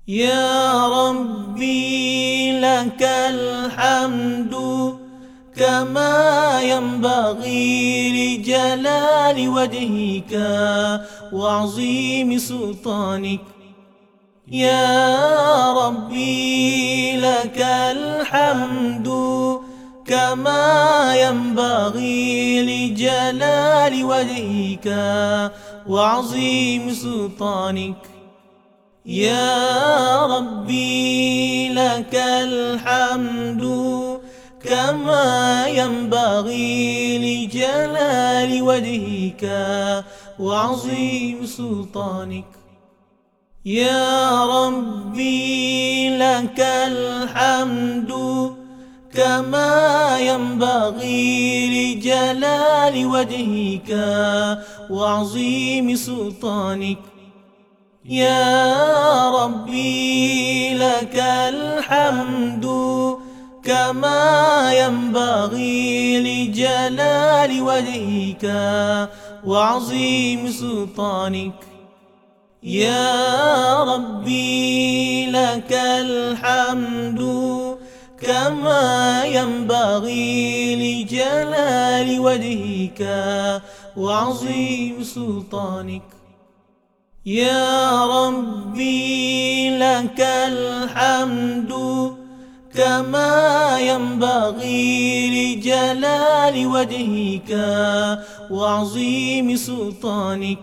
يا ربي لك الحمد كما ينبغي لجلال وجهك وعظيم سلطانك. يا ربي لك الحمد كما ينبغي لجلال وجهك وعظيم سلطانك. يا ربي لك الحمد كما ينبغي لجلال وجهك وعظيم سلطانك. يا ربي لك الحمد كما ينبغي لجلال وجهك وعظيم سلطانك. يا ربي لك الحمد كما ينبغي لجلال وجهك وعظيم سلطانك. يا ربي لك الحمد كما ينبغي لجلال وجهك وعظيم سلطانك. يا ربي لك الحمد كما ينبغي لجلال وجهك وعظيم سلطانك.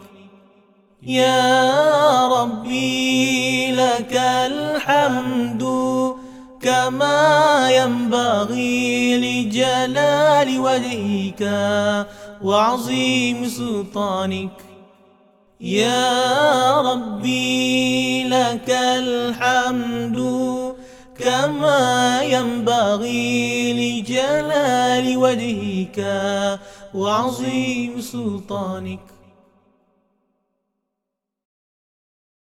يا ربي لك الحمد كما ينبغي لجلال وجهك وعظيم سلطانك. يا ربي لك الحمد كما ينبغي لجلال وجهك وعظيم سلطانك.